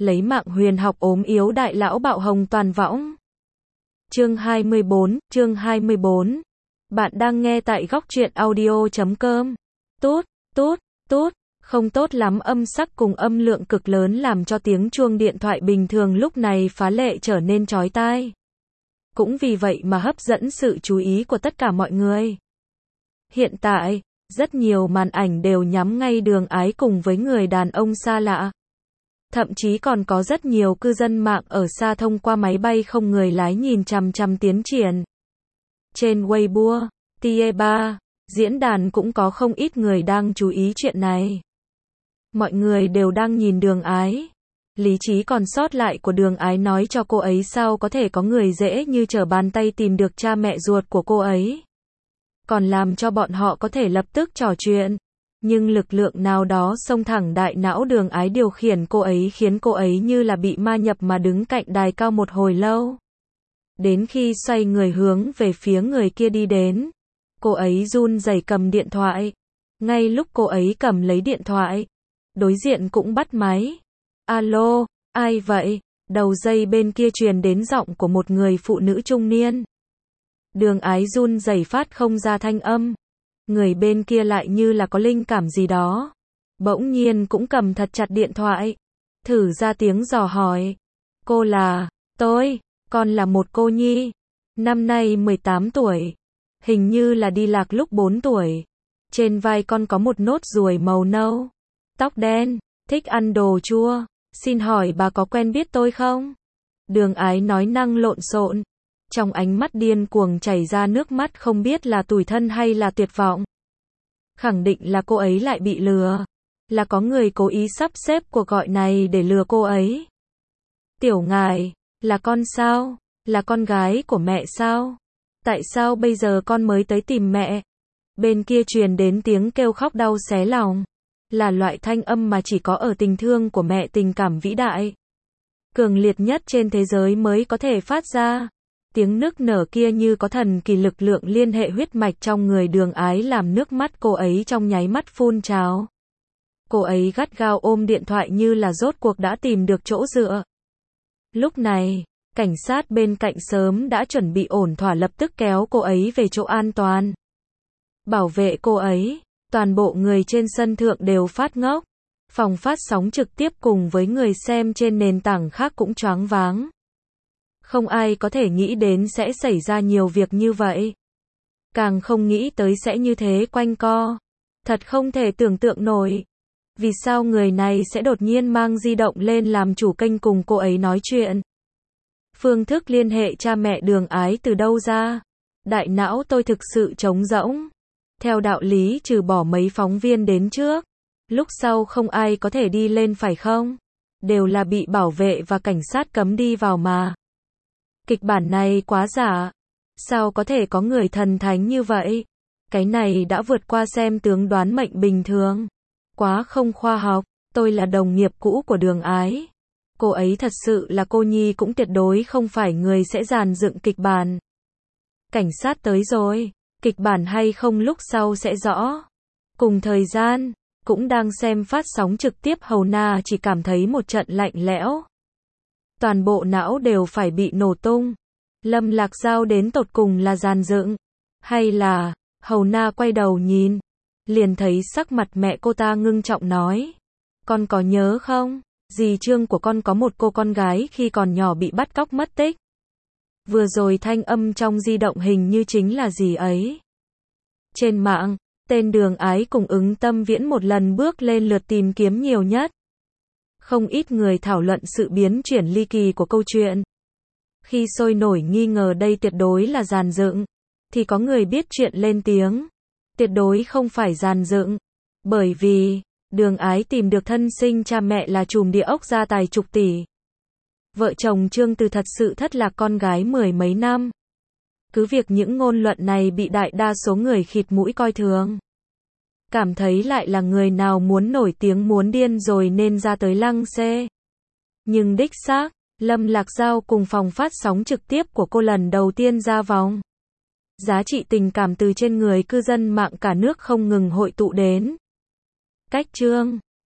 lấy mạng huyền học ốm yếu đại lão bạo hồng toàn võng. Chương 24. Bạn đang nghe tại góc truyện audio.com. Tút, tút, tút, không tốt lắm, âm sắc cùng âm lượng cực lớn làm cho tiếng chuông điện thoại bình thường lúc này phá lệ trở nên chói tai. Cũng vì vậy mà hấp dẫn sự chú ý của tất cả mọi người. Hiện tại, rất nhiều màn ảnh đều nhắm ngay Đường Ái cùng với người đàn ông xa lạ. Thậm chí còn có rất nhiều cư dân mạng ở xa thông qua máy bay không người lái nhìn chằm chằm tiến triển. Trên Weibo, Tie3, diễn đàn cũng có không ít người đang chú ý chuyện này. Mọi người đều đang nhìn Đường Ái. Lý trí còn sót lại của Đường Ái nói cho cô ấy sao có thể có người dễ như trở bàn tay tìm được cha mẹ ruột của cô ấy. Còn làm cho bọn họ có thể lập tức trò chuyện. Nhưng lực lượng nào đó xông thẳng đại não Đường Ái điều khiển cô ấy khiến cô ấy như là bị ma nhập mà đứng cạnh đài cao một hồi lâu. Đến khi xoay người hướng về phía người kia đi đến, cô ấy run rẩy cầm điện thoại. Ngay lúc cô ấy cầm lấy điện thoại, đối diện cũng bắt máy. Alo, ai vậy? Đầu dây bên kia truyền đến giọng của một người phụ nữ trung niên. Đường Ái run rẩy phát không ra thanh âm. Người bên kia lại như là có linh cảm gì đó. Bỗng nhiên cũng cầm thật chặt điện thoại. Thử ra tiếng dò hỏi. Cô là, con là một cô nhi. Năm nay 18 tuổi. Hình như là đi lạc lúc 4 tuổi. Trên vai con có một nốt ruồi màu nâu. Tóc đen, thích ăn đồ chua. Xin hỏi bà có quen biết tôi không? Đường Ái nói năng lộn xộn. Trong ánh mắt điên cuồng chảy ra nước mắt không biết là tủi thân hay là tuyệt vọng. Khẳng định là cô ấy lại bị lừa. Là có người cố ý sắp xếp cuộc gọi này để lừa cô ấy. Tiểu ngài, là con sao? Là con gái của mẹ sao? Tại sao bây giờ con mới tới tìm mẹ? Bên kia truyền đến tiếng kêu khóc đau xé lòng. Là loại thanh âm mà chỉ có ở tình thương của mẹ, tình cảm vĩ đại, cường liệt nhất trên thế giới mới có thể phát ra. Tiếng nức nở kia như có thần kỳ lực lượng liên hệ huyết mạch trong người Đường Ái làm nước mắt cô ấy trong nháy mắt phun trào. Cô ấy gắt gao ôm điện thoại như là rốt cuộc đã tìm được chỗ dựa. Lúc này, cảnh sát bên cạnh sớm đã chuẩn bị ổn thỏa lập tức kéo cô ấy về chỗ an toàn. Bảo vệ cô ấy, toàn bộ người trên sân thượng đều phát ngốc. Phòng phát sóng trực tiếp cùng với người xem trên nền tảng khác cũng choáng váng. Không ai có thể nghĩ đến sẽ xảy ra nhiều việc như vậy. Càng không nghĩ tới sẽ như thế quanh co. Thật không thể tưởng tượng nổi. Vì sao người này sẽ đột nhiên mang di động lên làm chủ kênh cùng cô ấy nói chuyện? Phương thức liên hệ cha mẹ Đường Ái từ đâu ra? Đại não tôi thực sự trống rỗng. Theo đạo lý trừ bỏ mấy phóng viên đến trước, lúc sau không ai có thể đi lên phải không? Đều là bị bảo vệ và cảnh sát cấm đi vào mà. Kịch bản này quá giả. Sao có thể có người thần thánh như vậy? Cái này đã vượt qua xem tướng đoán mệnh bình thường. Quá không khoa học. Tôi là đồng nghiệp cũ của Đường Ái. Cô ấy thật sự là cô nhi cũng tuyệt đối không phải người sẽ dàn dựng kịch bản. Cảnh sát tới rồi. Kịch bản hay không lúc sau sẽ rõ. Cùng thời gian, cũng đang xem phát sóng trực tiếp Hầu Na chỉ cảm thấy một trận lạnh lẽo. Toàn bộ não đều phải bị nổ tung. Lâm Lạc Giao đến tột cùng là dàn dựng, hay là, Hầu Na quay đầu nhìn, liền thấy sắc mặt mẹ cô ta ngưng trọng nói. Con có nhớ không, dì Trương của con có một cô con gái khi còn nhỏ bị bắt cóc mất tích. Vừa rồi thanh âm trong di động hình như chính là dì ấy. Trên mạng, tên Đường Ái cùng Ứng Tâm Viễn một lần bước lên lượt tìm kiếm nhiều nhất. Không ít người thảo luận sự biến chuyển ly kỳ của câu chuyện. Khi sôi nổi nghi ngờ đây tuyệt đối là dàn dựng, thì có người biết chuyện lên tiếng. Tuyệt đối không phải dàn dựng. Bởi vì, Đường Ái tìm được thân sinh cha mẹ là trùm địa ốc gia tài chục tỷ. Vợ chồng Trương Từ thật sự thất lạc con gái mười mấy năm. Cứ việc những ngôn luận này bị đại đa số người khịt mũi coi thường. Cảm thấy lại là người nào muốn nổi tiếng muốn điên rồi nên ra tới lăng xê. Nhưng đích xác, Lâm Lạc Giao cùng phòng phát sóng trực tiếp của cô lần đầu tiên ra vòng. Giá trị tình cảm từ trên người cư dân mạng cả nước không ngừng hội tụ đến. Cách chương